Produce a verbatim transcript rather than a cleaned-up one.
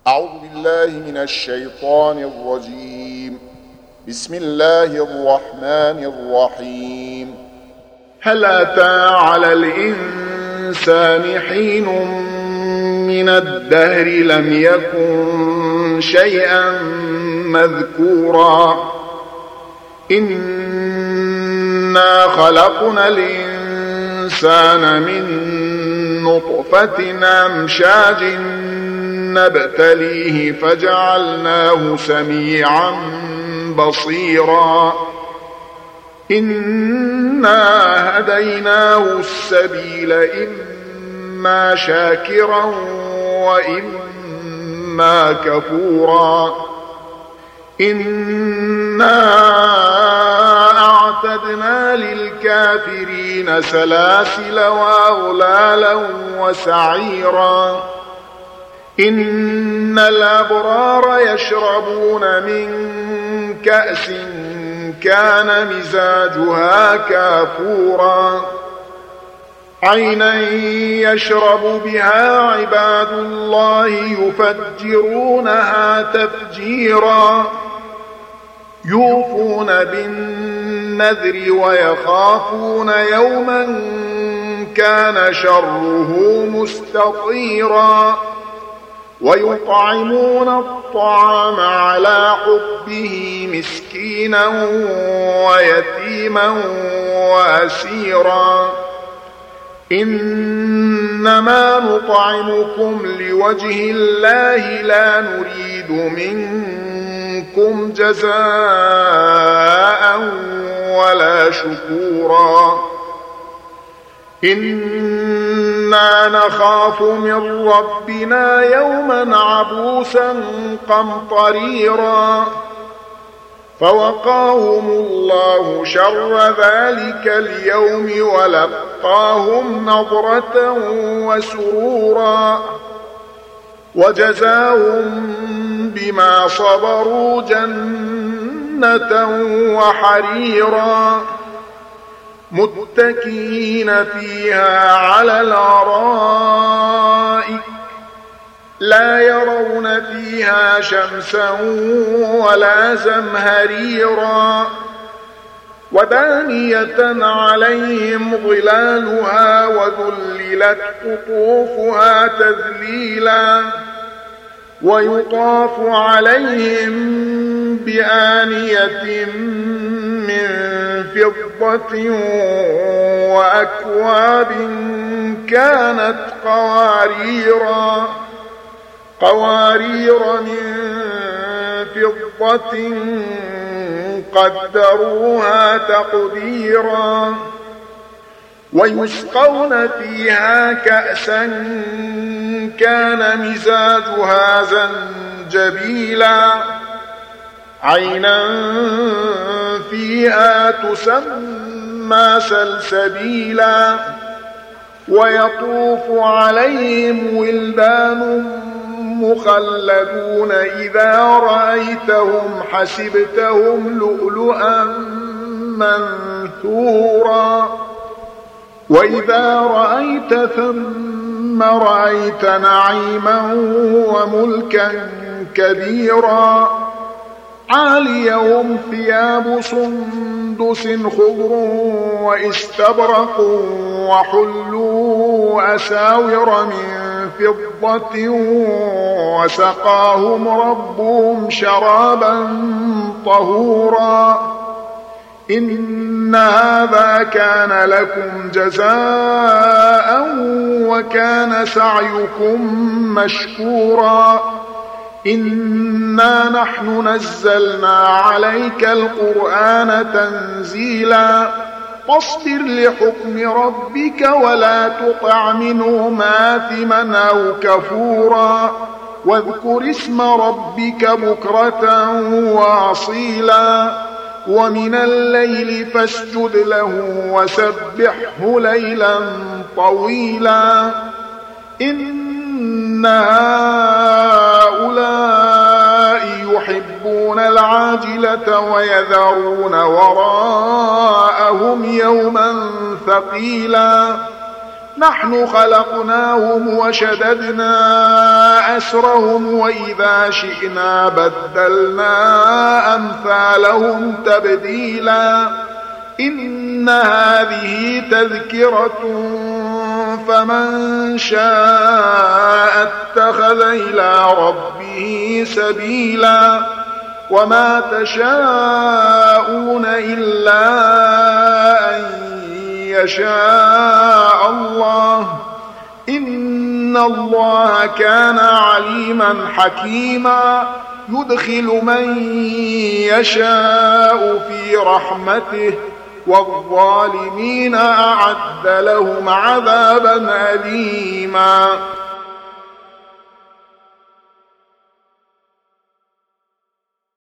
أعوذ بالله من الشيطان الرجيم. بسم الله الرحمن الرحيم. هل أتى على الإنسان حين من الدهر لم يكن شيئا مذكورا إنا خلقنا الإنسان من نطفة أمشاج نبتليه فجعلناه سميعا بصيرا إنا هديناه السبيل إما شاكرا وإما كفورا إنا أعتدنا للكافرين سلاسل وأغلالا وسعيرا إن الأبرار يشربون من كأس كان مزاجها كافورا عينا يشرب بها عباد الله يفجرونها تفجيرا يوفون بالنذر ويخافون يوما كان شره مستطيرا ويطعمون الطعام على حبه مسكينا ويتيما وأسيرا إنما نطعمكم لوجه الله لا نريد منكم جزاء ولا شكورا إنا نخاف من ربنا يوما عبوسا قمطريرا فوقاهم الله شر ذلك اليوم ولقاهم نضرة وسرورا وجزاهم بما صبروا جنة وحريرا متكئين فيها على الأرائك لا يرون فيها شمسا ولا زمهريرا ودانية عليهم ظلالها وذللت قطوفها تذليلا ويطاف عليهم بآنية من فضة وأكواب كانت قواريرا قوارير من فضة قدروها تقديرا ويسقون فيها كأسا كان مزاجها زنجبيلا عينا فيها تسمى سلسبيلا ويطوف عليهم ولدان مخلدون إذا رأيتهم حسبتهم لؤلؤا منثورا وإذا رأيت ثم رأيت نعيما وملكا كبيرا عاليهم ثياب سندس خضر واستبرق وحلوا أساور من فضة وسقاهم ربهم شرابا طهورا إن هذا كان لكم جزاء وكان سعيكم مشكورا إنا نحن نزلنا عليك القرآن تنزيلا فاصبر لحكم ربك ولا تطع منهم آثما أو كفورا واذكر اسم ربك بكرة وأصيلا ومن الليل فاسجد له وسبحه ليلا طويلا إن هؤلاء يحبون العاجلة ويذرون وراءهم يوما ثقيلا نحن خلقناهم وشددنا أسرهم وإذا شئنا بدلنا أمثالهم تبديلا إن هذه تذكرة فمن شاء اتخذ إلى ربه سبيلا وما تشاءون إلا أن يشاء الله إن الله كان عليما حكيما يدخل من يشاء في رحمته والظالمين أعد لهم عذابا أليما